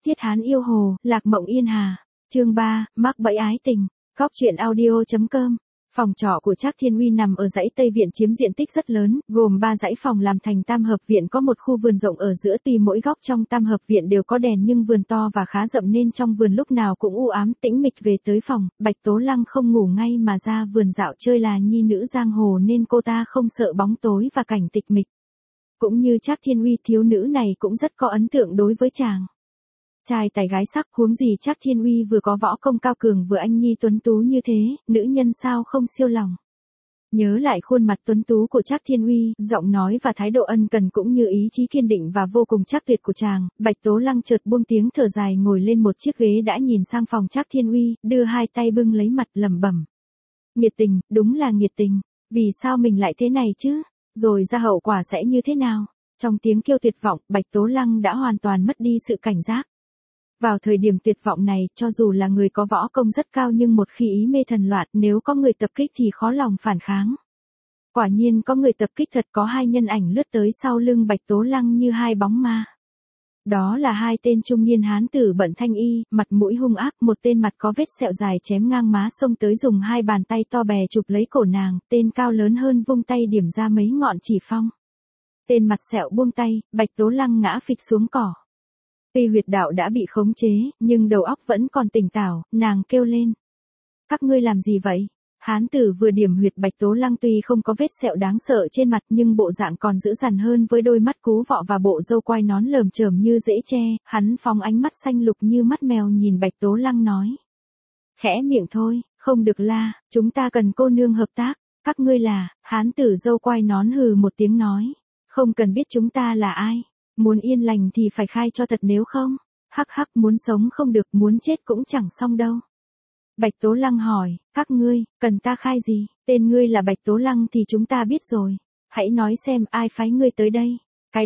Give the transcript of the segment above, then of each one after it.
Thiết Hán yêu hồ, Lạc Mộng Yên Hà. Chương 3, mắc bẫy ái tình. Góc truyện audio.com. Phòng trọ của Trác Thiên Uy nằm ở dãy Tây Viện chiếm diện tích rất lớn, gồm 3 dãy phòng làm thành tam hợp viện có một khu vườn rộng ở giữa, tuy mỗi góc trong tam hợp viện đều có đèn nhưng vườn to và khá rộng nên trong vườn lúc nào cũng u ám tĩnh mịch. Về tới phòng, Bạch Tố Lăng không ngủ ngay mà ra vườn dạo chơi, là nhi nữ giang hồ nên cô ta không sợ bóng tối và cảnh tịch mịch. Cũng như Trác Thiên Uy, thiếu nữ này cũng rất có ấn tượng đối với chàng. Trai tài gái sắc, huống gì Trác Thiên Uy vừa có võ công cao cường vừa anh nhi tuấn tú như thế, nữ nhân sao không siêu lòng. Nhớ lại khuôn mặt tuấn tú của Trác Thiên Uy, giọng nói và thái độ ân cần cũng như ý chí kiên định và vô cùng chắc tuyệt của chàng, Bạch Tố Lăng chợt buông tiếng thở dài, ngồi lên một chiếc ghế đã nhìn sang phòng Trác Thiên Uy, đưa hai tay bưng lấy mặt lẩm bẩm. Nhiệt tình, đúng là nhiệt tình, vì sao mình lại thế này chứ, rồi ra hậu quả sẽ như thế nào? Trong tiếng kêu tuyệt vọng, Bạch Tố Lăng đã hoàn toàn mất đi sự cảnh giác. Vào thời điểm tuyệt vọng này, cho dù là người có võ công rất cao nhưng một khi ý mê thần loạn, nếu có người tập kích thì khó lòng phản kháng. Quả nhiên có người tập kích thật, có hai nhân ảnh lướt tới sau lưng Bạch Tố Lăng như hai bóng ma. Đó là hai tên trung niên hán tử bận thanh y, mặt mũi hung ác, một tên mặt có vết sẹo dài chém ngang má xông tới dùng hai bàn tay to bè chụp lấy cổ nàng, tên cao lớn hơn vung tay điểm ra mấy ngọn chỉ phong. Tên mặt sẹo buông tay, Bạch Tố Lăng ngã phịch xuống cỏ. Tuy huyệt đạo đã bị khống chế, nhưng đầu óc vẫn còn tỉnh táo, nàng kêu lên. Các ngươi làm gì vậy? Hán tử vừa điểm huyệt Bạch Tố Lăng tuy không có vết sẹo đáng sợ trên mặt nhưng bộ dạng còn dữ dằn hơn, với đôi mắt cú vọ và bộ râu quai nón lởm chởm như rễ tre, hắn phóng ánh mắt xanh lục như mắt mèo nhìn Bạch Tố Lăng nói. Khẽ miệng thôi, không được la, chúng ta cần cô nương hợp tác, các ngươi là, hán tử râu quai nón hừ một tiếng nói. Không cần biết chúng ta là ai. Muốn yên lành thì phải khai cho thật, nếu không, hắc hắc, muốn sống không được, muốn chết cũng chẳng xong đâu. Bạch Tố Lăng hỏi, các ngươi, cần ta khai gì? Tên ngươi là Bạch Tố Lăng thì chúng ta biết rồi. Hãy nói xem ai phái ngươi tới đây.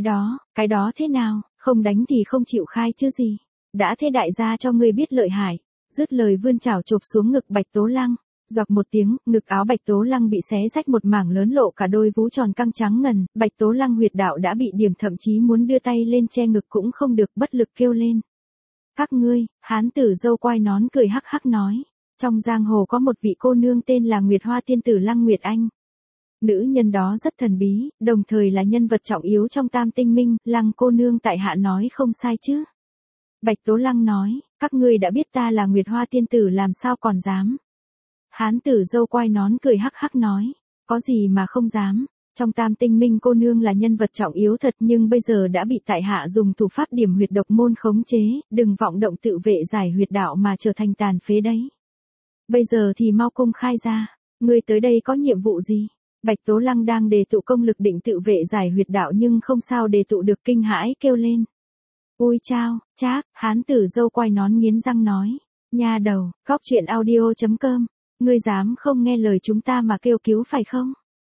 Cái đó thế nào, không đánh thì không chịu khai chứ gì. Đã thế đại gia cho ngươi biết lợi hại. Dứt lời vươn chảo chộp xuống ngực Bạch Tố Lăng. Giọt một tiếng, ngực áo Bạch Tố Lăng bị xé rách một mảng lớn, lộ cả đôi vú tròn căng trắng ngần, Bạch Tố Lăng huyệt đạo đã bị điểm, thậm chí muốn đưa tay lên che ngực cũng không được, bất lực kêu lên. Các ngươi, hán tử râu quai nón cười hắc hắc nói, trong giang hồ có một vị cô nương tên là Nguyệt Hoa tiên tử Lăng Nguyệt Anh. Nữ nhân đó rất thần bí, đồng thời là nhân vật trọng yếu trong Tam Tinh Minh, Lăng cô nương tại hạ nói không sai chứ. Bạch Tố Lăng nói, các ngươi đã biết ta là Nguyệt Hoa tiên tử làm sao còn dám. Hán tử râu quai nón cười hắc hắc nói, có gì mà không dám, trong Tam Tinh Minh cô nương là nhân vật trọng yếu thật, nhưng bây giờ đã bị tại hạ dùng thủ pháp điểm huyệt độc môn khống chế, đừng vọng động tự vệ giải huyệt đạo mà trở thành tàn phế đấy. Bây giờ thì mau công khai ra, ngươi tới đây có nhiệm vụ gì? Bạch Tố Lăng đang đề tụ công lực định tự vệ giải huyệt đạo nhưng không sao đề tụ được, kinh hãi kêu lên. Ui chao, Trác, hán tử râu quai nón nghiến răng nói, nha đầu, góc truyện audio.com. Ngươi dám không nghe lời chúng ta mà kêu cứu phải không?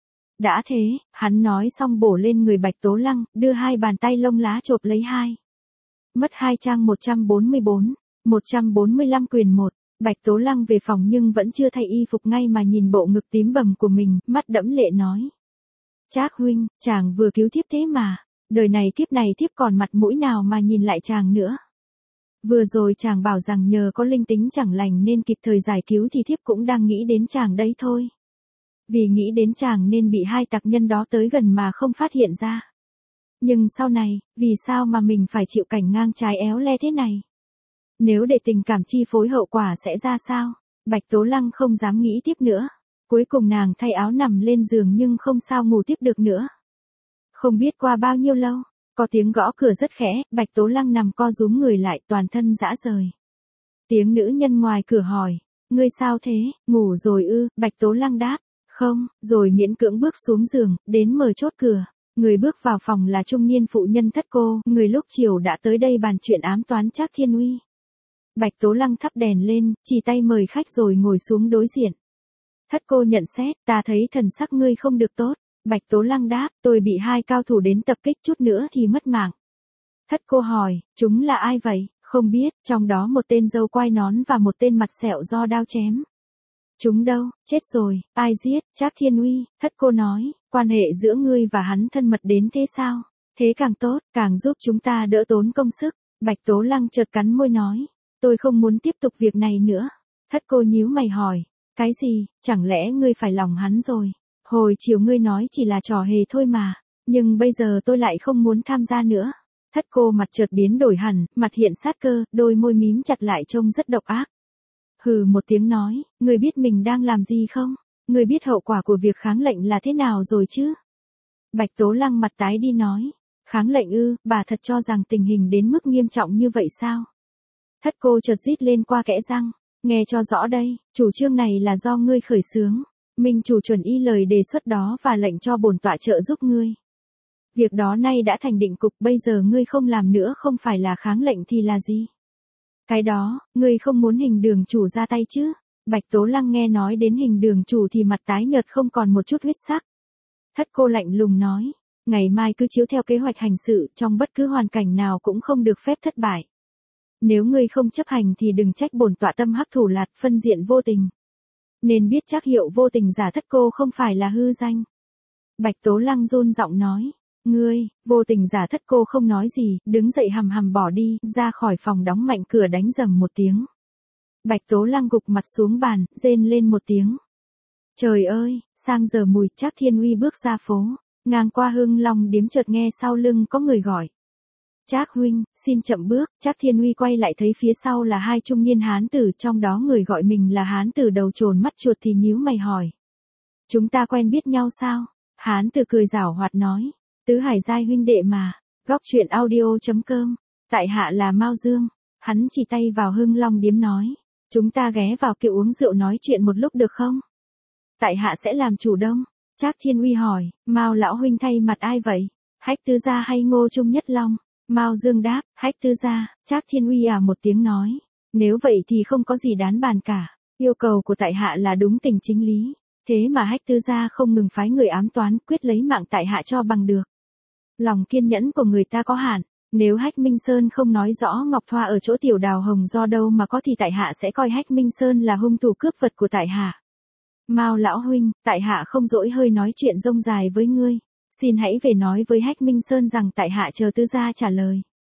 Đã thế, hắn nói xong bổ lên người Bạch Tố Lăng, đưa hai bàn tay lông lá chộp lấy hai. Mất hai trang 144, 145 quyền 1, Bạch Tố Lăng về phòng nhưng vẫn chưa thay y phục ngay mà nhìn bộ ngực tím bầm của mình, mắt đẫm lệ nói. Trác huynh, chàng vừa cứu thiếp thế mà, đời này kiếp này thiếp còn mặt mũi nào mà nhìn lại chàng nữa. Vừa rồi chàng bảo rằng nhờ có linh tính chẳng lành nên kịp thời giải cứu thì thiếp cũng đang nghĩ đến chàng đấy thôi. Vì nghĩ đến chàng nên bị hai tặc nhân đó tới gần mà không phát hiện ra. Nhưng sau này, vì sao mà mình phải chịu cảnh ngang trái éo le thế này? Nếu để tình cảm chi phối hậu quả sẽ ra sao? Bạch Tố Lăng không dám nghĩ tiếp nữa. Cuối cùng nàng thay áo nằm lên giường nhưng không sao ngủ tiếp được nữa. Không biết qua bao nhiêu lâu. Có tiếng gõ cửa rất khẽ, Bạch Tố Lăng nằm co rúm người lại, toàn thân rã rời. Tiếng nữ nhân ngoài cửa hỏi, ngươi sao thế, ngủ rồi ư? Bạch Tố Lăng đáp, không, rồi miễn cưỡng bước xuống giường, đến mở chốt cửa. Người bước vào phòng là trung niên phụ nhân Thất Cô, người lúc chiều đã tới đây bàn chuyện ám toán Trác Thiên Uy. Bạch Tố Lăng thắp đèn lên, chỉ tay mời khách rồi ngồi xuống đối diện. Thất Cô nhận xét, ta thấy thần sắc ngươi không được tốt. Bạch Tố Lăng đáp, tôi bị hai cao thủ đến tập kích, chút nữa thì mất mạng. Thất Cô hỏi, chúng là ai vậy? Không biết, trong đó một tên râu quai nón và một tên mặt sẹo do đao chém. Chúng đâu, chết rồi, ai giết? Trác Thiên Uy. Thất Cô nói, quan hệ giữa ngươi và hắn thân mật đến thế sao? Thế càng tốt, càng giúp chúng ta đỡ tốn công sức. Bạch Tố Lăng chợt cắn môi nói, tôi không muốn tiếp tục việc này nữa. Thất cô nhíu mày hỏi, cái gì, chẳng lẽ ngươi phải lòng hắn rồi? Hồi chiều ngươi nói chỉ là trò hề thôi mà, nhưng bây giờ tôi lại không muốn tham gia nữa. Thất cô mặt chợt biến đổi hẳn, mặt hiện sát cơ, đôi môi mím chặt lại trông rất độc ác. Hừ một tiếng nói, ngươi biết mình đang làm gì không? Ngươi biết hậu quả của việc kháng lệnh là thế nào rồi chứ? Bạch Tố Lăng mặt tái đi nói, kháng lệnh ư, bà thật cho rằng tình hình đến mức nghiêm trọng như vậy sao? Thất cô chợt rít lên qua kẽ răng, nghe cho rõ đây, chủ trương này là do ngươi khởi xướng, minh chủ chuẩn y lời đề xuất đó và lệnh cho bổn tọa trợ giúp ngươi. Việc đó nay đã thành định cục, bây giờ ngươi không làm nữa không phải là kháng lệnh thì là gì? Cái đó, ngươi không muốn Hình Đường chủ ra tay chứ? Bạch Tố Lăng nghe nói đến Hình Đường chủ thì mặt tái nhợt không còn một chút huyết sắc. Thất cô lạnh lùng nói, ngày mai cứ chiếu theo kế hoạch hành sự, trong bất cứ hoàn cảnh nào cũng không được phép thất bại. Nếu ngươi không chấp hành thì đừng trách bổn tọa tâm hắc thủ lạt, phân diện vô tình. Nên biết chắc hiệu vô tình giả thất cô không phải là hư danh. Bạch Tố Lăng run giọng nói, ngươi, vô tình giả thất cô không nói gì, đứng dậy hầm hầm bỏ đi, ra khỏi phòng đóng mạnh cửa đánh rầm một tiếng. Bạch Tố Lăng gục mặt xuống bàn, rên lên một tiếng. Trời ơi, sang giờ mùi, Trác Thiên Uy bước ra phố, ngang qua Hưng Long Điếm chợt nghe sau lưng có người gọi. Trác huynh, xin chậm bước. Trác Thiên Uy quay lại thấy phía sau là hai trung niên hán tử, trong đó người gọi mình là hán tử đầu trồn mắt chuột thì nhíu mày hỏi. Chúng ta quen biết nhau sao? Hán tử cười giảo hoạt nói, Tứ Hải giai huynh đệ mà. Góc truyện audio.com, tại hạ là Mao Dương. Hắn chỉ tay vào Hưng Long Điếm nói, chúng ta ghé vào kia uống rượu nói chuyện một lúc được không? Tại hạ sẽ làm chủ đông. Trác Thiên Uy hỏi, Mao lão huynh thay mặt ai vậy? Hách Tứ gia hay Ngô Trung Nhất Long? Mao Dương đáp, Hách Tứ gia. Trác Thiên Uy một tiếng nói, nếu vậy thì không có gì đáng bàn cả. Yêu cầu của tại hạ là đúng tình chính lý, thế mà Hách Tứ gia không ngừng phái người ám toán, quyết lấy mạng tại hạ cho bằng được. Lòng kiên nhẫn của người ta có hạn, nếu Hách Minh Sơn không nói rõ Ngọc Thoa ở chỗ Tiểu Đào Hồng do đâu mà có thì tại hạ sẽ coi Hách Minh Sơn là hung thủ cướp vật của tại hạ. Mao lão huynh, tại hạ không dỗi hơi nói chuyện rông dài với ngươi, xin hãy về nói với Hách Minh Sơn rằng tại hạ chờ Tứ gia trả lời.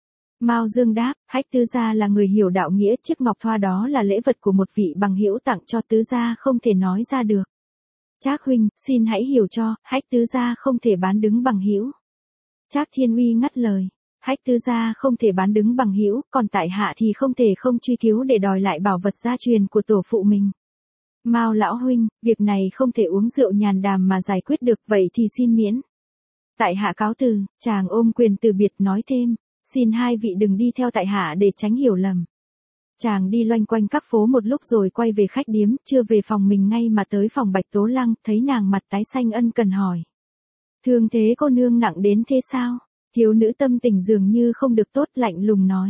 Mao Dương đáp, Hách Tứ gia là người hiểu đạo nghĩa, chiếc ngọc thoa đó là lễ vật của một vị bằng hữu tặng cho Tứ gia không thể nói ra được. Trác huynh, xin hãy hiểu cho, Hách Tứ gia không thể bán đứng bằng hữu. Trác Thiên Uy ngắt lời, Hách Tứ gia không thể bán đứng bằng hữu, còn tại hạ thì không thể không truy cứu để đòi lại bảo vật gia truyền của tổ phụ mình. Mao lão huynh, việc này không thể uống rượu nhàn đàm mà giải quyết được, vậy thì xin miễn. Tại hạ cáo từ. Chàng ôm quyền từ biệt nói thêm, xin hai vị đừng đi theo tại hạ để tránh hiểu lầm. Chàng đi loanh quanh các phố một lúc rồi quay về khách điếm, chưa về phòng mình ngay mà tới phòng Bạch Tố Lăng, thấy nàng mặt tái xanh ân cần hỏi. Thương thế cô nương nặng đến thế sao? Thiếu nữ tâm tình dường như không được tốt, lạnh lùng nói.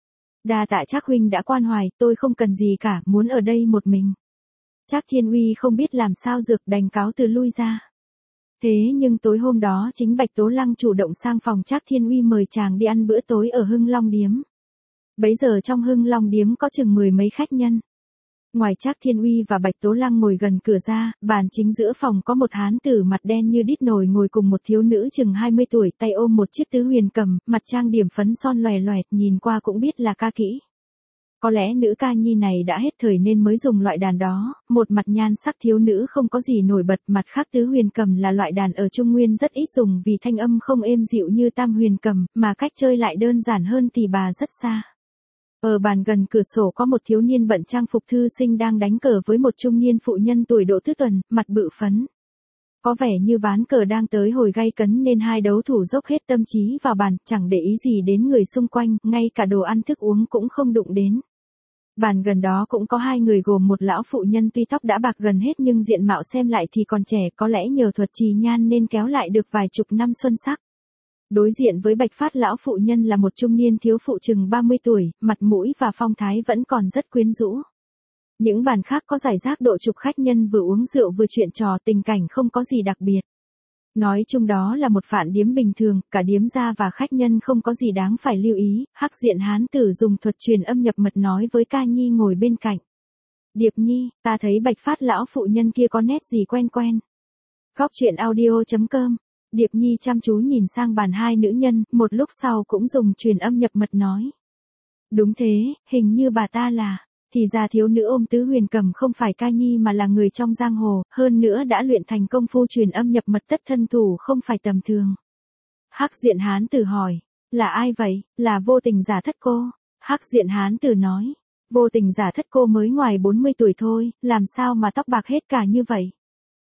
Đa tạ Trác huynh đã quan hoài, tôi không cần gì cả, muốn ở đây một mình. Trác Thiên Uy không biết làm sao dược, đành cáo từ lui ra. Thế nhưng tối hôm đó chính Bạch Tố Lăng chủ động sang phòng Trác Thiên Uy mời chàng đi ăn bữa tối ở Hưng Long Điếm. Bấy giờ trong Hưng Long Điếm có chừng 10 mấy khách nhân. Ngoài Trác Thiên Uy và Bạch Tố Lăng ngồi gần cửa ra, bàn chính giữa phòng có một hán tử mặt đen như đít nồi ngồi cùng một thiếu nữ chừng 20 tuổi, tay ôm một chiếc tứ huyền cầm, mặt trang điểm phấn son loè loẹt, nhìn qua cũng biết là ca kỹ. Có lẽ nữ ca nhi này đã hết thời nên mới dùng loại đàn đó, một mặt nhan sắc thiếu nữ không có gì nổi bật, mặt khác tứ huyền cầm là loại đàn ở Trung Nguyên rất ít dùng vì thanh âm không êm dịu như tam huyền cầm, mà cách chơi lại đơn giản hơn thì bà rất xa. Ở bàn gần cửa sổ có một thiếu niên bận trang phục thư sinh đang đánh cờ với một trung niên phụ nhân tuổi độ tứ tuần, mặt bự phấn. Có vẻ như ván cờ đang tới hồi gay cấn nên hai đấu thủ dốc hết tâm trí vào bàn, chẳng để ý gì đến người xung quanh, ngay cả đồ ăn thức uống cũng không đụng đến. Bàn gần đó cũng có hai người gồm một lão phụ nhân tuy tóc đã bạc gần hết nhưng diện mạo xem lại thì còn trẻ, có lẽ nhờ thuật trì nhan nên kéo lại được vài chục năm xuân sắc. Đối diện với Bạch Phát lão phụ nhân là một trung niên thiếu phụ chừng 30 tuổi, mặt mũi và phong thái vẫn còn rất quyến rũ. Những bàn khác có rải rác độ chục khách nhân vừa uống rượu vừa chuyện trò, tình cảnh không có gì đặc biệt. Nói chung đó là một phạn điếm bình thường, cả điếm gia và khách nhân không có gì đáng phải lưu ý. Hắc diện hán tử dùng thuật truyền âm nhập mật nói với ca nhi ngồi bên cạnh. Điệp nhi, ta thấy Bạch Phát lão phụ nhân kia có nét gì quen quen. Góc truyện audio.com. Điệp nhi chăm chú nhìn sang bàn hai nữ nhân, một lúc sau cũng dùng truyền âm nhập mật nói. Đúng thế, hình như bà ta là, thì ra thiếu nữ ôm tứ huyền cầm không phải ca nhi mà là người trong giang hồ, hơn nữa đã luyện thành công phu truyền âm nhập mật tất thân thủ không phải tầm thường. Hắc diện hán tử hỏi, là ai vậy, là vô tình giả thất cô. Hắc diện hán tử nói, vô tình giả thất cô mới ngoài 40 tuổi thôi, làm sao mà tóc bạc hết cả như vậy.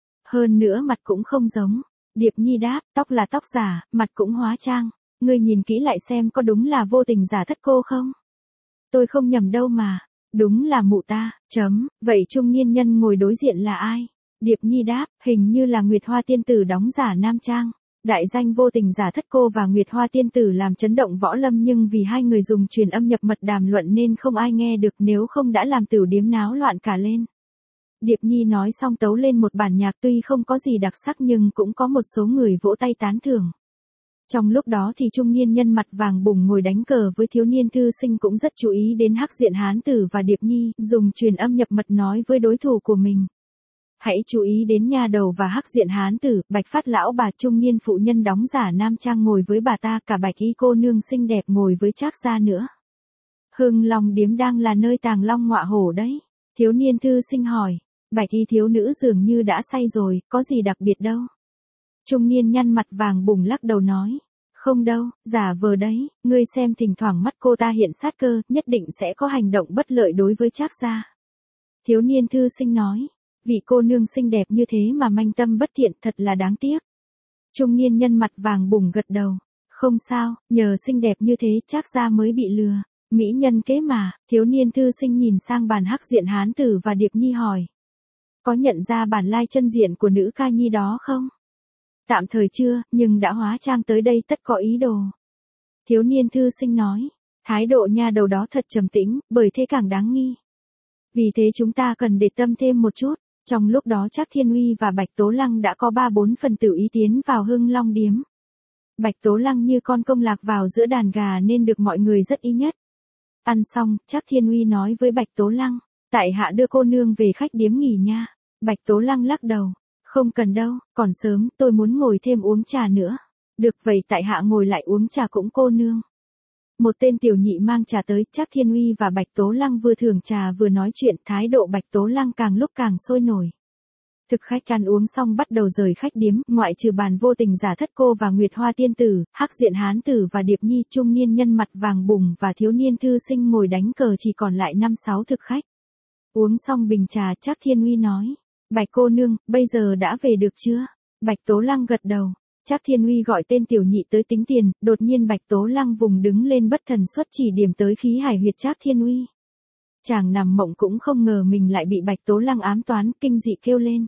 Hơn nữa mặt cũng không giống. Điệp Nhi đáp, tóc là tóc giả, mặt cũng hóa trang. Ngươi nhìn kỹ lại xem có đúng là vô tình giả thất cô không? Tôi không nhầm đâu mà. Đúng là mụ ta, vậy trung niên nhân ngồi đối diện là ai? Điệp Nhi đáp, hình như là Nguyệt Hoa tiên tử đóng giả nam trang. Đại danh vô tình giả thất cô và Nguyệt Hoa tiên tử làm chấn động võ lâm nhưng vì hai người dùng truyền âm nhập mật đàm luận nên không ai nghe được nếu không đã làm tửu điếm náo loạn cả lên. Điệp Nhi nói xong tấu lên một bản nhạc tuy không có gì đặc sắc nhưng cũng có một số người vỗ tay tán thưởng. Trong lúc đó thì trung niên nhân mặt vàng bùng ngồi đánh cờ với thiếu niên thư sinh cũng rất chú ý đến Hắc diện hán tử và Điệp Nhi, dùng truyền âm nhập mật nói với đối thủ của mình. Hãy chú ý đến nha đầu và Hắc diện hán tử, Bạch Phát lão bà trung niên phụ nhân đóng giả nam trang ngồi với bà ta, cả Bạch Y cô nương xinh đẹp ngồi với Trác gia nữa. Hưng Long điếm đang là nơi tàng long ngọa hổ đấy. Thiếu niên thư sinh hỏi. Bạch Y thiếu nữ dường như đã say rồi, có gì đặc biệt đâu. Trung niên nhăn mặt vàng bùng lắc đầu nói. Không đâu, giả vờ đấy, ngươi xem thỉnh thoảng mắt cô ta hiện sát cơ, nhất định sẽ có hành động bất lợi đối với Trác gia. Thiếu niên thư sinh nói. Vị cô nương xinh đẹp như thế mà manh tâm bất thiện thật là đáng tiếc. Trung niên nhân mặt vàng bùng gật đầu. Không sao, nhờ xinh đẹp như thế Trác gia mới bị lừa. Mỹ nhân kế mà, thiếu niên thư sinh nhìn sang bàn Hắc diện hán tử và Điệp Nhi hỏi. Có nhận ra bản lai chân diện của nữ ca nhi đó không? Tạm thời chưa, nhưng đã hóa trang tới đây tất có ý đồ. Thiếu niên thư sinh nói, thái độ nha đầu đó thật trầm tĩnh, bởi thế càng đáng nghi. Vì thế chúng ta cần để tâm thêm một chút. Trong lúc đó Trác Thiên Uy và Bạch Tố Lăng đã có 3-4 phần tử ý tiến vào Hưng Long điếm. Bạch Tố Lăng như con công lạc vào giữa đàn gà nên được mọi người rất ý nhất. Ăn xong, Trác Thiên Uy nói với Bạch Tố Lăng, tại hạ đưa cô nương về khách điếm nghỉ nha. Bạch Tố Lăng lắc đầu, không cần đâu, còn sớm, tôi muốn ngồi thêm uống trà nữa. Được vậy tại hạ ngồi lại uống trà cũng cô nương. Một tên tiểu nhị mang trà tới, Trác Thiên Uy và Bạch Tố Lăng vừa thưởng trà vừa nói chuyện, thái độ Bạch Tố Lăng càng lúc càng sôi nổi. Thực khách ăn uống xong bắt đầu rời khách điếm, ngoại trừ bàn vô tình giả thất cô và Nguyệt Hoa tiên tử, Hắc diện hán tử và Điệp Nhi, trung niên nhân mặt vàng bùng và thiếu niên thư sinh ngồi đánh cờ chỉ còn lại 5-6 thực khách. Uống xong bình trà, Trác Thiên Uy nói, Bạch cô nương, bây giờ đã về được chưa? Bạch Tố Lăng gật đầu. Trác Thiên Uy gọi tên tiểu nhị tới tính tiền, đột nhiên Bạch Tố Lăng vùng đứng lên bất thần xuất chỉ điểm tới khí hải huyệt Trác Thiên Uy. Chàng nằm mộng cũng không ngờ mình lại bị Bạch Tố Lăng ám toán, kinh dị kêu lên.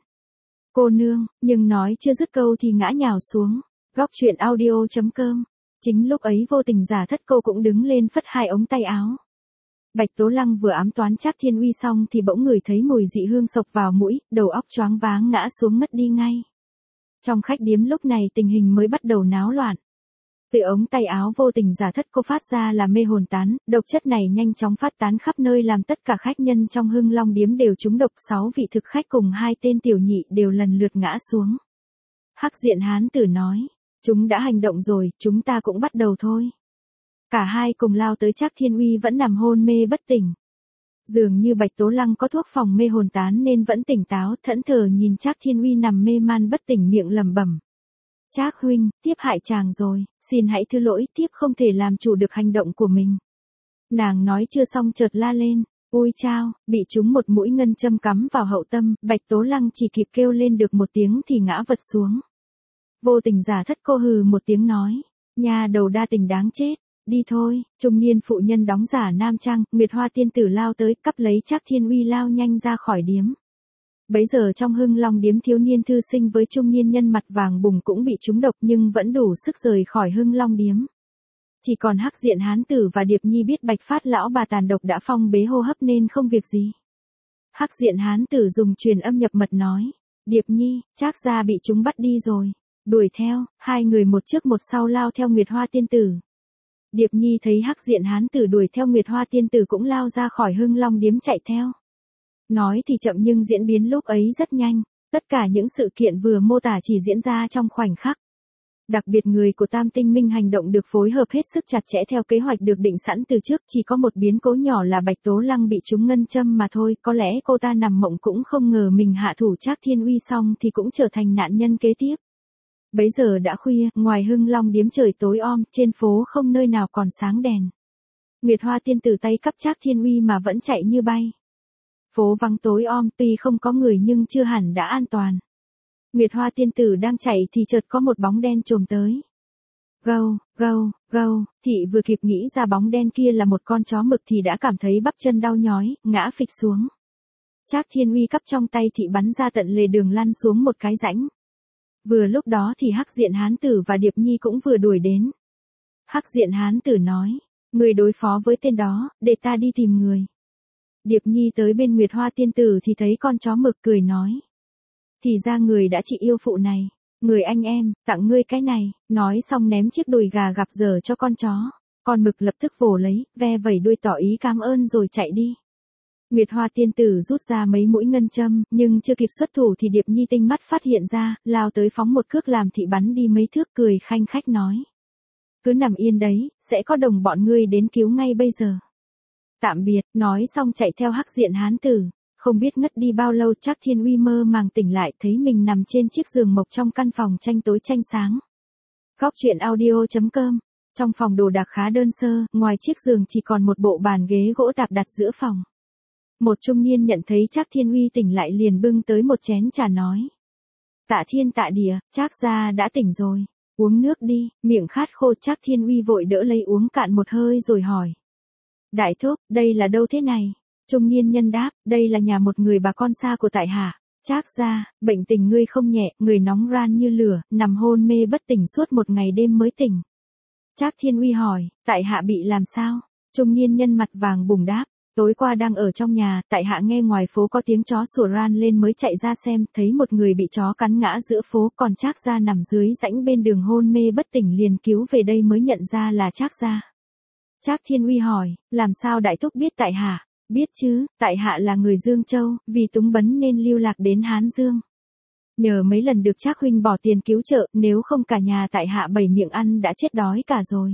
Cô nương, nhưng nói chưa dứt câu thì ngã nhào xuống. Góc truyện audio.com. Chính lúc ấy vô tình giả thất cô cũng đứng lên phất hai ống tay áo. Bạch Tố Lăng vừa ám toán Trác Thiên Uy xong thì bỗng ngửi thấy mùi dị hương sộc vào mũi, đầu óc choáng váng ngã xuống mất đi ngay. Trong khách điếm lúc này tình hình mới bắt đầu náo loạn. Từ ống tay áo vô tình giả thất cô phát ra là mê hồn tán, độc chất này nhanh chóng phát tán khắp nơi làm tất cả khách nhân trong Hưng Long điếm đều trúng độc, 6 vị thực khách cùng 2 tên tiểu nhị đều lần lượt ngã xuống. Hắc diện hán tử nói, chúng đã hành động rồi, chúng ta cũng bắt đầu thôi. Cả hai cùng lao tới Trác Thiên Uy vẫn nằm hôn mê bất tỉnh. Dường như Bạch Tố Lăng có thuốc phòng mê hồn tán nên vẫn tỉnh táo, thẫn thờ nhìn Trác Thiên Uy nằm mê man bất tỉnh miệng lẩm bẩm. Trác huynh, tiếp hại chàng rồi, xin hãy thứ lỗi, tiếp không thể làm chủ được hành động của mình. Nàng nói chưa xong chợt la lên, ôi chao, bị trúng một mũi ngân châm cắm vào hậu tâm, Bạch Tố Lăng chỉ kịp kêu lên được một tiếng thì ngã vật xuống. Vô tình giả thất cô hừ một tiếng nói, nha đầu đa tình đáng chết. Đi thôi, trung niên phụ nhân đóng giả nam trang, Nguyệt Hoa tiên tử lao tới, cắp lấy Trác Thiên Uy lao nhanh ra khỏi điếm. Bấy giờ trong Hưng Long điếm thiếu niên thư sinh với trung niên nhân mặt vàng bùng cũng bị trúng độc nhưng vẫn đủ sức rời khỏi Hưng Long điếm. Chỉ còn Hắc diện hán tử và Điệp Nhi biết Bạch Phát lão bà tàn độc đã phong bế hô hấp nên không việc gì. Hắc diện hán tử dùng truyền âm nhập mật nói, Điệp Nhi, Trác gia bị chúng bắt đi rồi. Đuổi theo, hai người một trước một sau lao theo Nguyệt Hoa tiên tử. Điệp Nhi thấy Hắc diện hán tử đuổi theo Nguyệt Hoa tiên tử cũng lao ra khỏi Hưng Long điếm chạy theo. Nói thì chậm nhưng diễn biến lúc ấy rất nhanh, tất cả những sự kiện vừa mô tả chỉ diễn ra trong khoảnh khắc. Đặc biệt người của Tam Tinh Minh hành động được phối hợp hết sức chặt chẽ theo kế hoạch được định sẵn từ trước, chỉ có một biến cố nhỏ là Bạch Tố Lăng bị trúng ngân châm mà thôi, có lẽ cô ta nằm mộng cũng không ngờ mình hạ thủ Trác Thiên Uy xong thì cũng trở thành nạn nhân kế tiếp. Bấy giờ đã khuya, ngoài Hưng Long điếm trời tối om, trên phố không nơi nào còn sáng đèn. Nguyệt Hoa tiên tử tay cắp Trác Thiên Uy mà vẫn chạy như bay. Phố vắng tối om, tuy không có người nhưng chưa hẳn đã an toàn. Nguyệt Hoa tiên tử đang chạy thì chợt có một bóng đen chồm tới. Gâu, gâu, gâu, thị vừa kịp nghĩ ra bóng đen kia là một con chó mực thì đã cảm thấy bắp chân đau nhói, ngã phịch xuống. Trác Thiên Uy cắp trong tay thị bắn ra tận lề đường lăn xuống một cái rãnh. Vừa lúc đó thì Hắc Diện Hán Tử và Điệp Nhi cũng vừa đuổi đến. Hắc Diện Hán Tử nói, người đối phó với tên đó, để ta đi tìm người. Điệp Nhi tới bên Nguyệt Hoa tiên tử thì thấy con chó mực cười nói. Thì ra người đã trị yêu phụ này. Người anh em, tặng ngươi cái này, nói xong ném chiếc đùi gà gặp dở cho con chó. Con mực lập tức vồ lấy, ve vẩy đuôi tỏ ý cảm ơn rồi chạy đi. Nguyệt Hoa tiên tử rút ra mấy mũi ngân châm, nhưng chưa kịp xuất thủ thì Điệp Nhi tinh mắt phát hiện ra, lao tới phóng một cước làm thị bắn đi mấy thước, cười khanh khách nói. Cứ nằm yên đấy, sẽ có đồng bọn ngươi đến cứu ngay bây giờ. Tạm biệt, nói xong chạy theo Hắc Diện Hán Tử. Không biết ngất đi bao lâu Trác Thiên Uy mơ màng tỉnh lại thấy mình nằm trên chiếc giường mộc trong căn phòng tranh tối tranh sáng. Góc truyện audio.com. Trong phòng đồ đạc khá đơn sơ, ngoài chiếc giường chỉ còn một bộ bàn ghế gỗ đạp đặt giữa phòng. Một trung niên nhận thấy Trác Thiên Uy tỉnh lại liền bưng tới một chén trà nói. Tạ thiên tạ địa, Trác gia đã tỉnh rồi, uống nước đi, miệng khát khô. Trác Thiên Uy vội đỡ lấy uống cạn một hơi rồi hỏi. Đại thúc, đây là đâu thế này? Trung niên nhân đáp, đây là nhà một người bà con xa của tại hạ. Trác gia, bệnh tình ngươi không nhẹ, người nóng ran như lửa, nằm hôn mê bất tỉnh suốt một ngày đêm mới tỉnh. Trác Thiên Uy hỏi, tại hạ bị làm sao? Trung niên nhân mặt vàng bùng đáp, tối qua đang ở trong nhà, tại hạ nghe ngoài phố có tiếng chó sủa ran lên mới chạy ra xem, thấy một người bị chó cắn ngã giữa phố, còn Trác gia nằm dưới rãnh bên đường hôn mê bất tỉnh liền cứu về đây mới nhận ra là Trác gia. Trác Thiên Uy hỏi, làm sao đại thúc biết tại hạ? Biết chứ, tại hạ là người Dương Châu, vì túng bấn nên lưu lạc đến Hán Dương. Nhờ mấy lần được Trác huynh bỏ tiền cứu trợ, nếu không cả nhà tại hạ bảy miệng ăn đã chết đói cả rồi.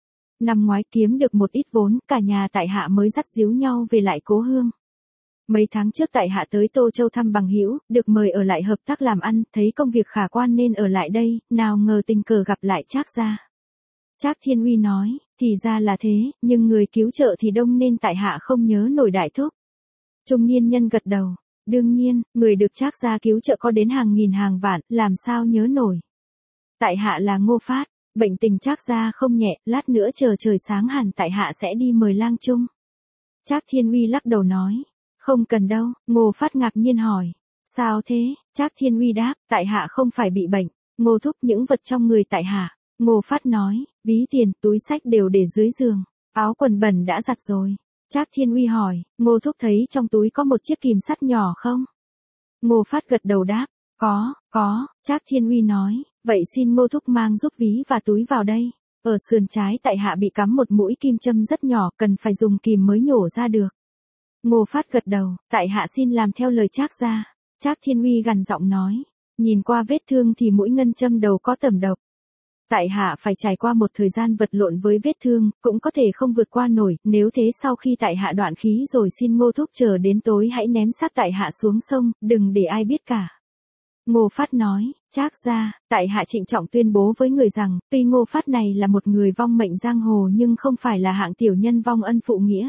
Năm ngoái kiếm được một ít vốn, cả nhà tại hạ mới dắt díu nhau về lại cố hương. Mấy tháng trước tại hạ tới Tô Châu thăm bằng hữu, được mời ở lại hợp tác làm ăn, thấy công việc khả quan nên ở lại đây, nào ngờ tình cờ gặp lại Trác gia. Trác Thiên Uy nói, thì ra là thế, nhưng người cứu trợ thì đông nên tại hạ không nhớ nổi đại thúc. Trung niên nhân gật đầu, đương nhiên, người được Trác gia cứu trợ có đến hàng nghìn hàng vạn, làm sao nhớ nổi. Tại hạ là Ngô Phát, bệnh tình Trác gia không nhẹ, lát nữa chờ trời sáng hẳn tại hạ sẽ đi mời lang chung. Trác Thiên Uy lắc đầu nói, không cần đâu. Ngô Phát ngạc nhiên hỏi, sao thế? Trác Thiên Uy đáp, tại hạ không phải bị bệnh, Ngô thúc những vật trong người tại hạ. Ngô Phát nói, ví tiền, túi xách đều để dưới giường, áo quần bẩn đã giặt rồi. Trác Thiên Uy hỏi, Ngô thúc thấy trong túi có một chiếc kìm sắt nhỏ không? Ngô Phát gật đầu đáp, có. Trác Thiên Uy nói, vậy xin Ngô thúc mang giúp ví và túi vào đây. Ở sườn trái tại hạ bị cắm một mũi kim châm rất nhỏ, cần phải dùng kìm mới nhổ ra được. Ngô Phát gật đầu, tại hạ xin làm theo lời Trác gia. Trác Thiên Uy gằn giọng nói, nhìn qua vết thương thì mũi ngân châm đầu có tẩm độc. Tại hạ phải trải qua một thời gian vật lộn với vết thương, cũng có thể không vượt qua nổi, nếu thế sau khi tại hạ đoạn khí rồi xin Ngô thúc chờ đến tối hãy ném xác tại hạ xuống sông, đừng để ai biết cả. Ngô Phát nói, Trác gia, tại hạ trịnh trọng tuyên bố với người rằng, tuy Ngô Phát này là một người vong mệnh giang hồ nhưng không phải là hạng tiểu nhân vong ân phụ nghĩa.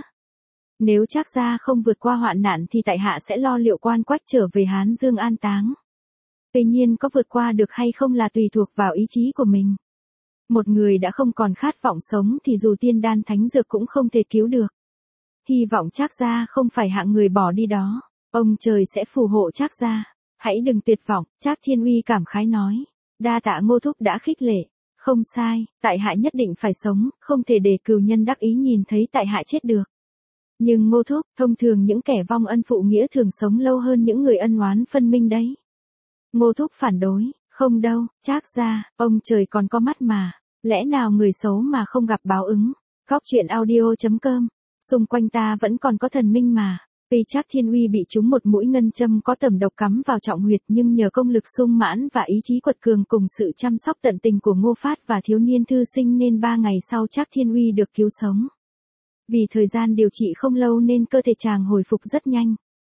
Nếu Trác gia không vượt qua hoạn nạn thì tại hạ sẽ lo liệu quan quách trở về Hán Dương an táng. Tuy nhiên có vượt qua được hay không là tùy thuộc vào ý chí của mình. Một người đã không còn khát vọng sống thì dù tiên đan thánh dược cũng không thể cứu được. Hy vọng Trác gia không phải hạng người bỏ đi đó. Ông trời sẽ phù hộ Trác gia. Hãy đừng tuyệt vọng, Trác Thiên Uy cảm khái nói. Đa tạ Ngô thúc đã khích lệ. Không sai, tại hạ nhất định phải sống, không thể để cừu nhân đắc ý nhìn thấy tại hạ chết được. Nhưng Ngô thúc, thông thường những kẻ vong ân phụ nghĩa thường sống lâu hơn những người ân oán phân minh đấy. Ngô thúc phản đối, không đâu, Trác gia, ông trời còn có mắt mà. Lẽ nào người xấu mà không gặp báo ứng? Góc truyện audio.com. Xung quanh ta vẫn còn có thần minh mà. Tuy Trác Thiên Uy bị trúng một mũi ngân châm có tầm độc cắm vào trọng huyệt, nhưng nhờ công lực sung mãn và ý chí quật cường cùng sự chăm sóc tận tình của Ngô Phát và thiếu niên thư sinh nên 3 ngày sau Trác Thiên Uy được cứu sống. Vì thời gian điều trị không lâu nên cơ thể chàng hồi phục rất nhanh.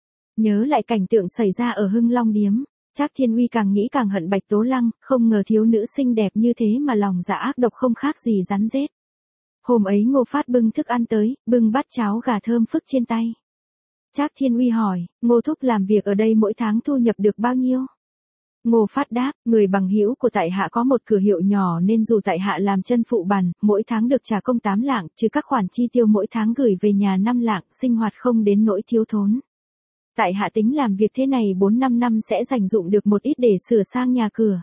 Nhớ lại cảnh tượng xảy ra ở Hưng Long Điếm, Trác Thiên Uy càng nghĩ càng hận Bạch Tố Lăng, không ngờ thiếu nữ xinh đẹp như thế mà lòng dạ ác độc không khác gì rắn rết. Hôm ấy Ngô Phát bưng thức ăn tới, bưng bát cháo gà thơm phức trên tay. Trác Thiên Uy hỏi, Ngô thúc làm việc ở đây mỗi tháng thu nhập được bao nhiêu? Ngô Phát đáp, người bằng hữu của tại hạ có một cửa hiệu nhỏ nên dù tại hạ làm chân phụ bàn, mỗi tháng được trả công 8 lạng, trừ các khoản chi tiêu mỗi tháng gửi về nhà 5 lạng, sinh hoạt không đến nỗi thiếu thốn. Tại hạ tính làm việc thế này 4-5 năm sẽ dành dụm được một ít để sửa sang nhà cửa.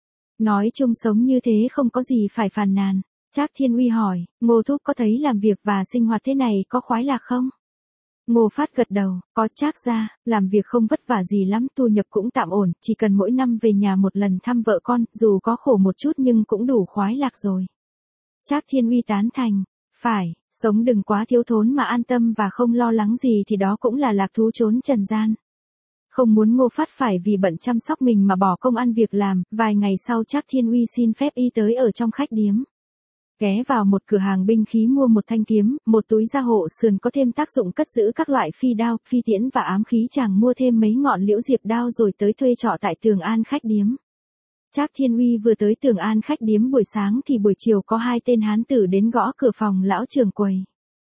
Nói chung sống như thế không có gì phải phàn nàn. Trác Thiên Uy hỏi, Ngô thúc có thấy làm việc và sinh hoạt thế này có khoái lạc không? Ngô Phát gật đầu, có. Trác gia, làm việc không vất vả gì lắm, thu nhập cũng tạm ổn, chỉ cần mỗi năm về nhà một lần thăm vợ con, dù có khổ một chút nhưng cũng đủ khoái lạc rồi. Trác Thiên Uy tán thành, phải, sống đừng quá thiếu thốn mà an tâm và không lo lắng gì thì đó cũng là lạc thú trốn trần gian. Không muốn Ngô Phát phải vì bận chăm sóc mình mà bỏ công ăn việc làm, vài ngày sau Trác Thiên Uy xin phép y tới ở trong khách điếm. Ghé vào một cửa hàng binh khí mua một thanh kiếm, một túi gia hộ sườn có thêm tác dụng cất giữ các loại phi đao, phi tiễn và ám khí, chàng mua thêm mấy ngọn liễu diệp đao rồi tới thuê trọ tại Tường An khách điếm. Trác Thiên Uy vừa tới Tường An khách điếm buổi sáng thì buổi chiều có 2 tên hán tử đến gõ cửa phòng lão trưởng quầy.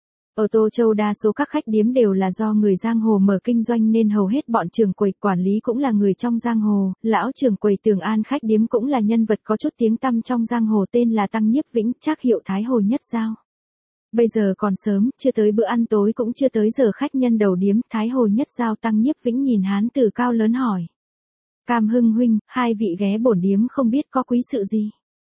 Ở Tô Châu đa số các khách điếm đều là do người giang hồ mở kinh doanh nên hầu hết bọn trưởng quầy quản lý cũng là người trong giang hồ, lão trưởng quầy Tường An khách điếm cũng là nhân vật có chút tiếng tăm trong giang hồ tên là Tăng Nhiếp Vĩnh, trác hiệu Thái Hồ Nhất Giao. Bây giờ còn sớm, chưa tới bữa ăn tối cũng chưa tới giờ khách nhân đầu điếm, Thái Hồ Nhất Giao Tăng Nhiếp Vĩnh nhìn hán tử cao lớn hỏi. Cam Hưng huynh, 2 vị ghé bổn điếm không biết có quý sự gì.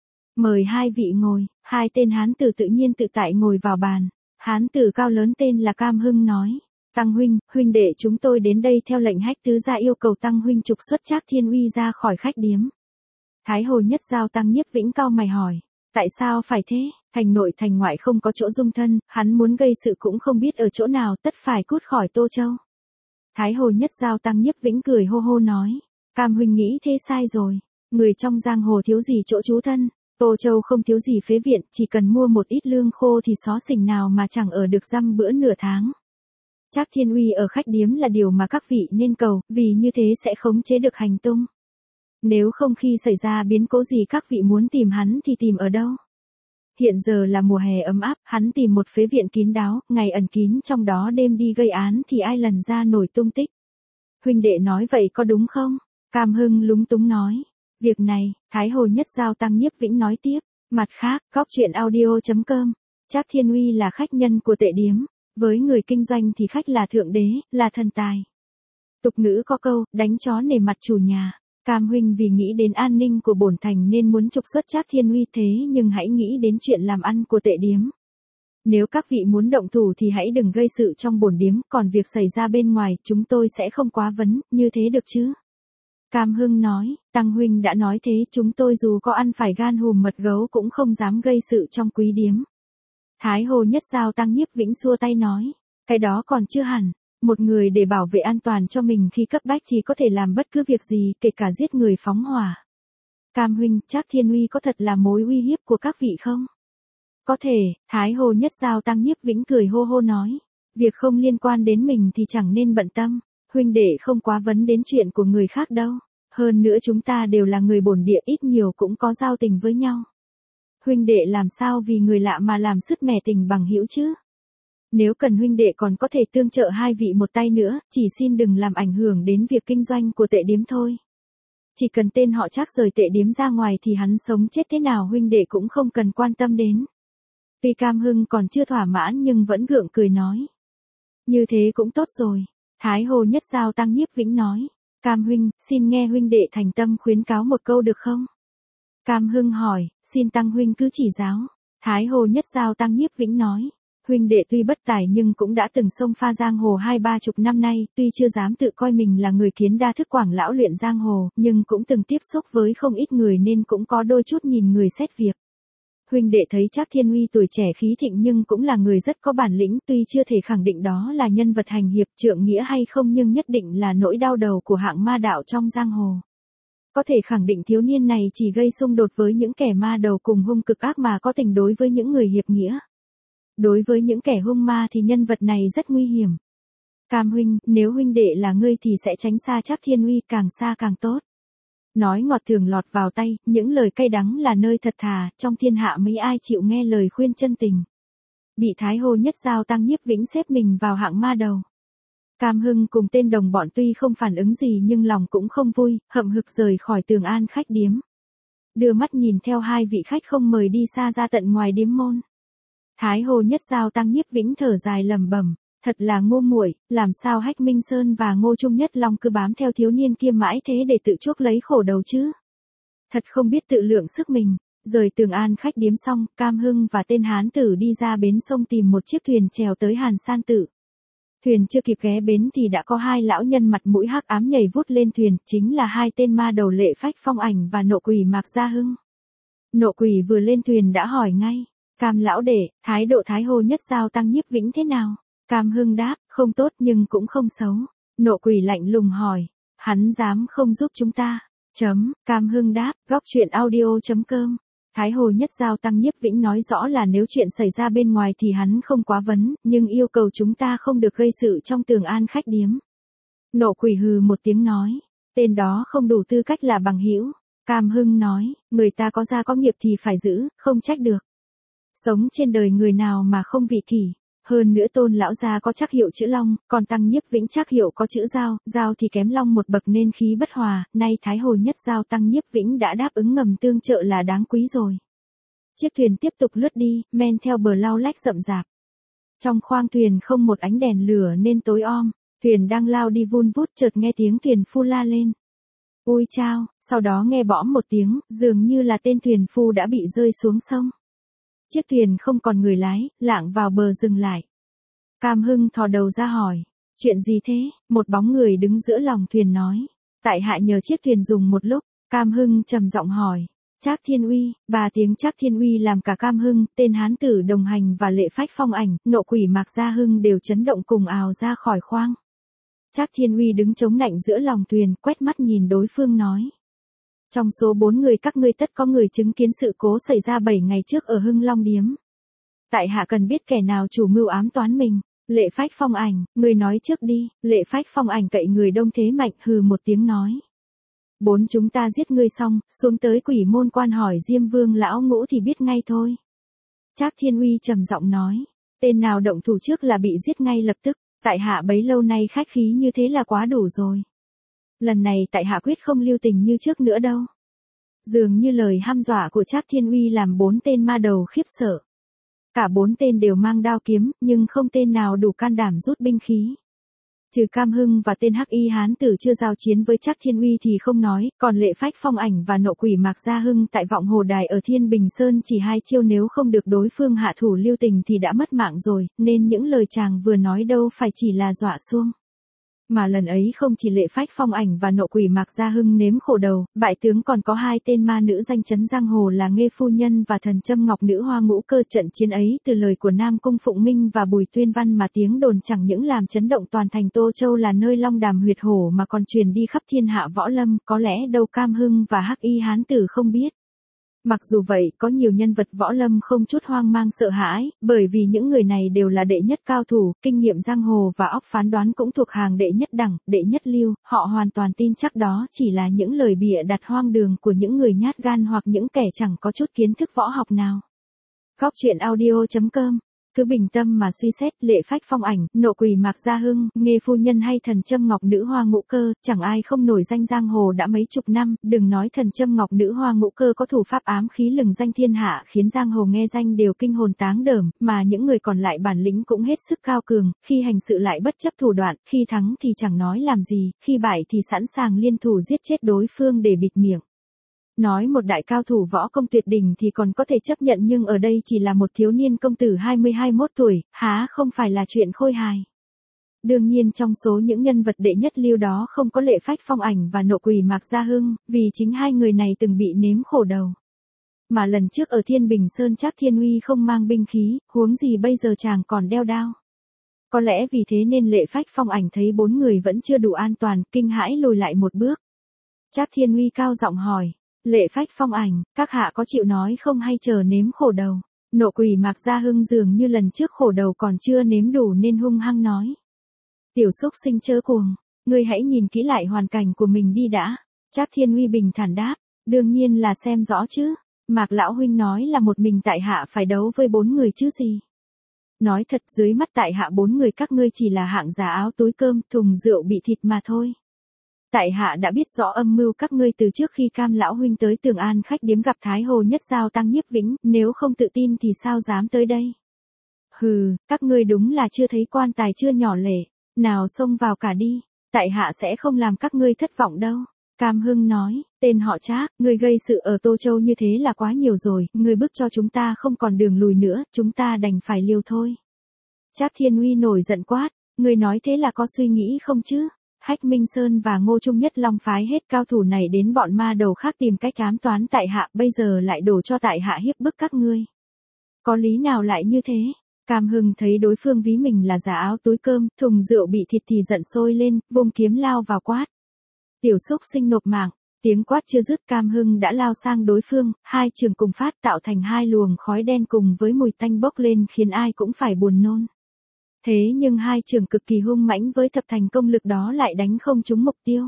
Mời 2 vị ngồi. 2 tên hán tử tự nhiên tự tại ngồi vào bàn. Hán tử cao lớn tên là Cam Hưng nói, Tăng huynh, huynh đệ chúng tôi đến đây theo lệnh Hách tứ gia yêu cầu Tăng huynh trục xuất Trác Thiên Uy ra khỏi khách điếm. Thái Hồ Nhất Giao Tăng Nhiếp Vĩnh cao mày hỏi, tại sao phải thế? Thành nội thành ngoại không có chỗ dung thân, hắn muốn gây sự cũng không biết ở chỗ nào, tất phải cút khỏi Tô Châu. Thái Hồ Nhất Giao Tăng Nhiếp Vĩnh cười hô hô nói, Cam huynh nghĩ thế sai rồi, người trong giang hồ thiếu gì chỗ trú thân. Tô Châu không thiếu gì phế viện, chỉ cần mua một ít lương khô thì xó xỉnh nào mà chẳng ở được dăm bữa nửa tháng. Trác Thiên Uy ở khách điếm là điều mà các vị nên cầu, vì như thế sẽ khống chế được hành tung. Nếu không khi xảy ra biến cố gì các vị muốn tìm hắn thì tìm ở đâu? Hiện giờ là mùa hè ấm áp, hắn tìm một phế viện kín đáo, ngày ẩn kín trong đó đêm đi gây án thì ai lần ra nổi tung tích. Huynh đệ nói vậy có đúng không? Cam Hưng lúng túng nói. Việc này, Thái Hồ Nhất Giao Tăng Nhiếp Vĩnh nói tiếp. Mặt khác, góc.audio.com, Trác Thiên Uy là khách nhân của tệ điếm. Với người kinh doanh thì khách là thượng đế, là thần tài. Tục ngữ có câu, đánh chó nể mặt chủ nhà. Cam huynh vì nghĩ đến an ninh của bổn thành nên muốn trục xuất Trác Thiên Uy, thế nhưng hãy nghĩ đến chuyện làm ăn của tệ điếm. Nếu các vị muốn động thủ thì hãy đừng gây sự trong bổn điếm, còn việc xảy ra bên ngoài chúng tôi sẽ không quá vấn, như thế được chứ? Cam Hưng nói, Tăng huynh đã nói thế, chúng tôi dù có ăn phải gan hùm mật gấu cũng không dám gây sự trong quý điếm. Thái Hồ Nhất Giao Tăng Nhiếp Vĩnh xua tay nói, cái đó còn chưa hẳn, một người để bảo vệ an toàn cho mình khi cấp bách thì có thể làm bất cứ việc gì, kể cả giết người phóng hỏa. Cam huynh, Trác Thiên Uy có thật là mối uy hiếp của các vị không? Có thể, Thái Hồ Nhất Giao Tăng Nhiếp Vĩnh cười hô hô nói, việc không liên quan đến mình thì chẳng nên bận tâm. Huynh đệ không quá vấn đến chuyện của người khác đâu. Hơn nữa chúng ta đều là người bổn địa, ít nhiều cũng có giao tình với nhau. Huynh đệ làm sao vì người lạ mà làm sứt mẻ tình bằng hữu chứ? Nếu cần huynh đệ còn có thể tương trợ 2 vị một tay nữa, chỉ xin đừng làm ảnh hưởng đến việc kinh doanh của tệ điếm thôi. Chỉ cần tên họ Trác rời tệ điếm ra ngoài thì hắn sống chết thế nào huynh đệ cũng không cần quan tâm đến. Tuy Cam Hưng còn chưa thỏa mãn nhưng vẫn gượng cười nói. Như thế cũng tốt rồi. Thái Hồ Nhất Giao Tăng Nhiếp Vĩnh nói, Cam huynh, xin nghe huynh đệ thành tâm khuyến cáo một câu được không? Cam Hưng hỏi, xin Tăng huynh cứ chỉ giáo. Thái Hồ Nhất Giao Tăng Nhiếp Vĩnh nói, huynh đệ tuy bất tài nhưng cũng đã từng xông pha giang hồ 20-30 năm nay, tuy chưa dám tự coi mình là người kiến đa thức quảng lão luyện giang hồ, nhưng cũng từng tiếp xúc với không ít người nên cũng có đôi chút nhìn người xét việc. Huynh đệ thấy Trác Thiên Uy tuổi trẻ khí thịnh nhưng cũng là người rất có bản lĩnh, tuy chưa thể khẳng định đó là nhân vật hành hiệp trượng nghĩa hay không nhưng nhất định là nỗi đau đầu của hạng ma đạo trong giang hồ. Có thể khẳng định thiếu niên này chỉ gây xung đột với những kẻ ma đầu cùng hung cực ác mà có tình đối với những người hiệp nghĩa. Đối với những kẻ hung ma thì nhân vật này rất nguy hiểm. Cam huynh, nếu huynh đệ là ngươi thì sẽ tránh xa Trác Thiên Uy, càng xa càng tốt. Nói ngọt thường lọt vào tay, những lời cay đắng là nơi thật thà, trong thiên hạ mấy ai chịu nghe lời khuyên chân tình. Bị Thái Hồ Nhất Giao Tăng Nhiếp Vĩnh xếp mình vào hạng ma đầu. Cam Hưng cùng tên đồng bọn tuy không phản ứng gì nhưng lòng cũng không vui, hậm hực rời khỏi Tường An khách điếm. Đưa mắt nhìn theo hai vị khách không mời đi xa ra tận ngoài điếm môn. Thái Hồ Nhất Giao Tăng Nhiếp Vĩnh thở dài lẩm bẩm, thật là ngu muội, làm sao Hách Minh Sơn và Ngô Trung Nhất Long cứ bám theo thiếu niên kia mãi thế để tự chuốc lấy khổ đầu chứ. Thật không biết tự lượng sức mình. Rời Tường An khách điếm xong, Cam Hưng và tên hán tử đi ra bến sông tìm một chiếc thuyền chèo tới Hàn San Tự. Thuyền chưa kịp ghé bến thì đã có hai lão nhân mặt mũi hắc ám nhảy vút lên thuyền, chính là hai tên ma đầu Lệ Phách Phong Ảnh và Nộ Quỷ Mạc Gia Hưng. Nộ Quỷ vừa lên thuyền đã hỏi ngay, Cam lão đệ, thái độ Thái Hồ Nhất Giao Tăng Nhiếp Vĩnh thế nào? Cam Hưng đáp, không tốt nhưng cũng không xấu. Nộ Quỷ lạnh lùng hỏi, hắn dám không giúp chúng ta? Cam Hưng đáp, góc truyện audio.com. Thái Hồ Nhất Giao Tăng Nhiếp Vĩnh nói rõ là nếu chuyện xảy ra bên ngoài thì hắn không quá vấn, nhưng yêu cầu chúng ta không được gây sự trong Tường An khách điếm. Nộ Quỷ hừ một tiếng nói, tên đó không đủ tư cách là bằng hữu. Cam Hưng nói, người ta có gia có nghiệp thì phải giữ, không trách được. Sống trên đời người nào mà không vị kỷ. Hơn nữa Tôn lão gia có trắc hiệu chữ Long, còn Tăng Nhiếp Vĩnh trắc hiệu có chữ Giao, Giao thì kém Long một bậc nên khí bất hòa, nay Thái Hồ Nhất Giao Tăng Nhiếp Vĩnh đã đáp ứng ngầm tương trợ là đáng quý rồi. Chiếc thuyền tiếp tục lướt đi, men theo bờ lau lách rậm rạp. Trong khoang thuyền không một ánh đèn lửa nên tối om, thuyền đang lao đi vun vút chợt nghe tiếng thuyền phu la lên. Ui chao, sau đó nghe bõm một tiếng, dường như là tên thuyền phu đã bị rơi xuống sông. Chiếc thuyền không còn người lái, lạng vào bờ dừng lại. Cam Hưng thò đầu ra hỏi, chuyện gì thế? Một bóng người đứng giữa lòng thuyền nói, tại hạ nhờ chiếc thuyền dùng một lúc. Cam Hưng trầm giọng hỏi, Trác Thiên Uy? Ba tiếng Trác Thiên Uy làm cả Cam Hưng, tên hán tử đồng hành và Lệ Phách Phong Ảnh, Nộ Quỷ Mạc Gia Hưng đều chấn động cùng ào ra khỏi khoang. Trác Thiên Uy đứng chống nạnh giữa lòng thuyền, quét mắt nhìn đối phương nói, trong số 4 người các ngươi tất có người chứng kiến sự cố xảy ra 7 ngày trước ở Hưng Long Điếm. Tại hạ cần biết kẻ nào chủ mưu ám toán mình. Lệ Phách Phong Ảnh, người nói trước đi. Lệ Phách Phong Ảnh cậy người đông thế mạnh hừ một tiếng nói, 4 chúng ta giết ngươi xong, xuống tới Quỷ Môn Quan hỏi Diêm Vương lão ngũ thì biết ngay thôi. Trác Thiên Uy trầm giọng nói, tên nào động thủ trước là bị giết ngay lập tức, tại hạ bấy lâu nay khách khí như thế là quá đủ rồi. Lần này tại hạ quyết không lưu tình như trước nữa đâu. Dường như lời hăm dọa của Trác Thiên Uy làm 4 tên ma đầu khiếp sợ. Cả 4 tên đều mang đao kiếm, nhưng không tên nào đủ can đảm rút binh khí. Trừ Cam Hưng và tên hắc y hán tử chưa giao chiến với Trác Thiên Uy thì không nói, còn Lệ Phách Phong Ảnh và Nộ Quỷ Mạc Gia Hưng tại Vọng Hồ Đài ở Thiên Bình Sơn chỉ 2 chiêu nếu không được đối phương hạ thủ lưu tình thì đã mất mạng rồi, nên những lời chàng vừa nói đâu phải chỉ là dọa xuông. Mà lần ấy không chỉ Lệ Phách Phong Ảnh và Nộ Quỷ Mạc Gia Hưng nếm khổ đầu, bại tướng còn có 2 tên ma nữ danh chấn giang hồ là Nghê Phu Nhân và Thần Châm Ngọc Nữ Hoa Ngũ Cơ. Trận chiến ấy từ lời của Nam Cung Phụng Minh và Bùi Tuyên Văn mà tiếng đồn chẳng những làm chấn động toàn thành Tô Châu là nơi long đàm huyệt hổ mà còn truyền đi khắp thiên hạ võ lâm, có lẽ đâu Cam Hưng và hắc y hán tử không biết. Mặc dù vậy, có nhiều nhân vật võ lâm không chút hoang mang sợ hãi, bởi vì những người này đều là đệ nhất cao thủ, kinh nghiệm giang hồ và óc phán đoán cũng thuộc hàng đệ nhất đẳng, đệ nhất lưu, họ hoàn toàn tin chắc đó chỉ là những lời bịa đặt hoang đường của những người nhát gan hoặc những kẻ chẳng có chút kiến thức võ học nào. Góc truyện audio.com. Cứ bình tâm mà suy xét, Lệ Phách Phong Ảnh, Nộ Quỷ Mạc Gia Hưng, Nghê Phu Nhân hay Thần Châm Ngọc Nữ Hoa Ngũ Cơ, chẳng ai không nổi danh giang hồ đã mấy chục năm, đừng nói Thần Châm Ngọc Nữ Hoa Ngũ Cơ có thủ pháp ám khí lừng danh thiên hạ khiến giang hồ nghe danh đều kinh hồn táng đờm, mà những người còn lại bản lĩnh cũng hết sức cao cường, khi hành sự lại bất chấp thủ đoạn, khi thắng thì chẳng nói làm gì, khi bại thì sẵn sàng liên thủ giết chết đối phương để bịt miệng. Nói một đại cao thủ võ công tuyệt đỉnh thì còn có thể chấp nhận, nhưng ở đây chỉ là một thiếu niên công tử 20-21 tuổi, há không phải là chuyện khôi hài. Đương nhiên trong số những nhân vật đệ nhất lưu đó không có Lệ Phách Phong Ảnh và Nộ Quỷ Mạc Gia Hưng, vì chính 2 người này từng bị nếm khổ đầu. mà lần trước ở Thiên Bình Sơn Trác Thiên Uy không mang binh khí, huống gì bây giờ chàng còn đeo đao. Có lẽ vì thế nên Lệ Phách Phong Ảnh thấy bốn người vẫn chưa đủ an toàn, kinh hãi lùi lại một bước. Trác Thiên Uy cao giọng hỏi, Lệ Phách Phong Ảnh, các hạ có chịu nói không hay chờ nếm khổ đầu? Nộ Quỷ Mạc Gia Hưng dường như lần trước khổ đầu còn chưa nếm đủ nên hung hăng nói. Tiểu xúc sinh chớ cuồng, ngươi hãy nhìn kỹ lại hoàn cảnh của mình đi đã. Trác Thiên Uy bình thản đáp, đương nhiên là xem rõ chứ. Mạc lão huynh nói là một mình tại hạ phải đấu với bốn người chứ gì. Nói thật dưới mắt tại hạ bốn người các ngươi chỉ là hạng giá áo túi cơm, thùng rượu bị thịt mà thôi. Tại hạ đã biết rõ âm mưu các ngươi từ trước khi Cam lão huynh tới Tường An khách điếm gặp Thái Hồ Nhất Giao Tăng Nhiếp Vĩnh, nếu không tự tin thì sao dám tới đây. Hừ, các ngươi đúng là chưa thấy quan tài chưa nhỏ lệ, nào xông vào cả đi, tại hạ sẽ không làm các ngươi thất vọng đâu. Cam Hưng nói, tên họ Trác, ngươi gây sự ở Tô Châu như thế là quá nhiều rồi, ngươi bức cho chúng ta không còn đường lùi nữa, chúng ta đành phải liều thôi. Trác Thiên Uy nổi giận quát, ngươi nói thế là có suy nghĩ không chứ? Hách Minh Sơn và Ngô Trung Nhất Long phái hết cao thủ này đến bọn ma đầu khác tìm cách ám toán tại hạ, bây giờ lại đổ cho tại hạ hiếp bức các ngươi. Có lý nào lại như thế? Cam Hưng thấy đối phương ví mình là giả áo túi cơm, thùng rượu bị thịt thì giận sôi lên, vung kiếm lao vào quát. Tiểu xúc sinh nộp mạng, tiếng quát chưa dứt Cam Hưng đã lao sang đối phương, hai trường cùng phát tạo thành hai luồng khói đen cùng với mùi tanh bốc lên khiến ai cũng phải buồn nôn. Thế nhưng hai trường cực kỳ hung mãnh với thập thành công lực đó lại đánh không trúng mục tiêu.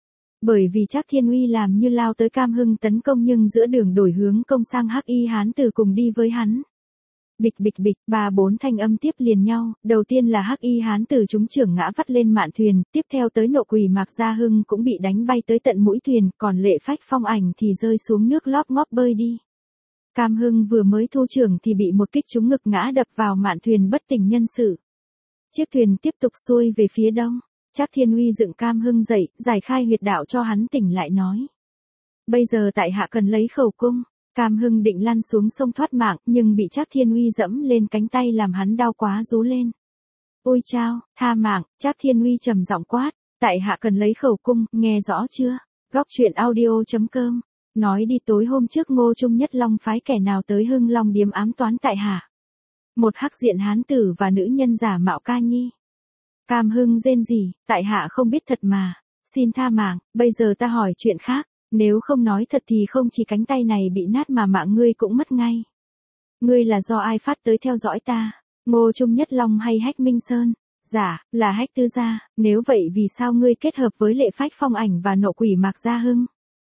Bởi vì Trác Thiên Uy làm như lao tới Cam Hưng tấn công nhưng giữa đường đổi hướng công sang Hắc Y Hán Tử cùng đi với hắn. Bịch bịch bịch, ba bốn thanh âm tiếp liền nhau, đầu tiên là Hắc Y Hán Tử trúng chưởng ngã vắt lên mạn thuyền, tiếp theo tới Nộ Quỷ Mạc Gia Hưng cũng bị đánh bay tới tận mũi thuyền, còn Lệ Phách Phong Ảnh thì rơi xuống nước lóp ngóp bơi đi. Cam Hưng vừa mới thu chưởng thì bị một kích trúng ngực ngã đập vào mạn thuyền bất tỉnh nhân sự. Chiếc thuyền tiếp tục xuôi về phía đông, Trác Thiên Uy dựng Cam Hưng dậy, giải khai huyệt đạo cho hắn tỉnh lại nói. Bây giờ tại hạ cần lấy khẩu cung. Cam Hưng định lăn xuống sông thoát mạng nhưng bị Trác Thiên Uy dẫm lên cánh tay làm hắn đau quá rú lên. Ôi chao, tha mạng, Trác Thiên Uy trầm giọng quát, tại hạ cần lấy khẩu cung, nghe rõ chưa? Góc truyện audio.com, nói đi tối hôm trước Ngô Trung Nhất Long phái kẻ nào tới Hưng Long điếm ám toán tại hạ. Một hắc diện hán tử và nữ nhân giả mạo ca nhi. Cam Hưng rên rỉ, tại hạ không biết thật mà, xin tha mạng, bây giờ ta hỏi chuyện khác. Nếu không nói thật thì không chỉ cánh tay này bị nát mà mạng ngươi cũng mất ngay. Ngươi là do ai phát tới theo dõi ta? Ngô Trung Nhất Long hay Hách Minh Sơn? Dạ, là Hách Tứ Gia, nếu vậy vì sao ngươi kết hợp với Lệ Phách Phong Ảnh và Nộ Quỷ Mạc Gia Hưng?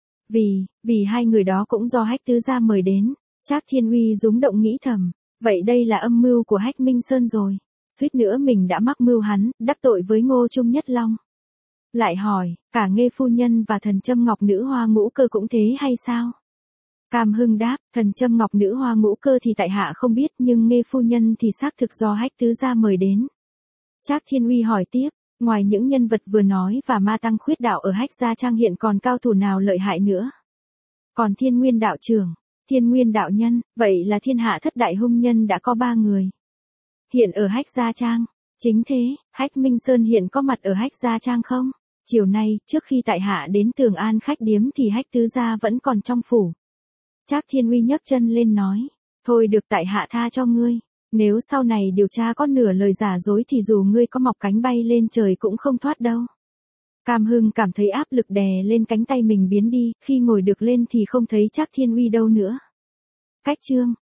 Vì hai người đó cũng do Hách Tứ Gia mời đến. Trác Thiên Uy rúng động nghĩ thầm, vậy đây là âm mưu của Hách Minh Sơn rồi. Suýt nữa mình đã mắc mưu hắn, đắc tội với Ngô Trung Nhất Long. Lại hỏi, cả Nghê phu nhân và Thần Châm Ngọc Nữ Hoa Ngũ Cơ cũng thế hay sao? Cam Hưng đáp, Thần Châm Ngọc Nữ Hoa Ngũ Cơ thì tại hạ không biết nhưng Nghê phu nhân thì xác thực do Hách Tứ Gia mời đến. Trác Thiên Uy hỏi tiếp, ngoài những nhân vật vừa nói và ma tăng khuyết đạo ở Hách Gia Trang hiện còn cao thủ nào lợi hại nữa? Còn Thiên Nguyên đạo trưởng, Thiên Nguyên đạo nhân, vậy là thiên hạ thất đại hung nhân đã có 3 người. Hiện ở Hách Gia Trang. Chính thế, Hách Minh Sơn hiện có mặt ở Hách Gia Trang không? Chiều nay, trước khi tại hạ đến Tường An khách điếm thì Hách Tứ Gia vẫn còn trong phủ. Trác Thiên Uy nhấc chân lên nói, thôi được tại hạ tha cho ngươi. Nếu sau này điều tra có nửa lời giả dối thì dù ngươi có mọc cánh bay lên trời cũng không thoát đâu. Cam Hưng cảm thấy áp lực đè lên cánh tay mình biến đi, khi ngồi được lên thì không thấy Trác Thiên Uy đâu nữa. Cách chương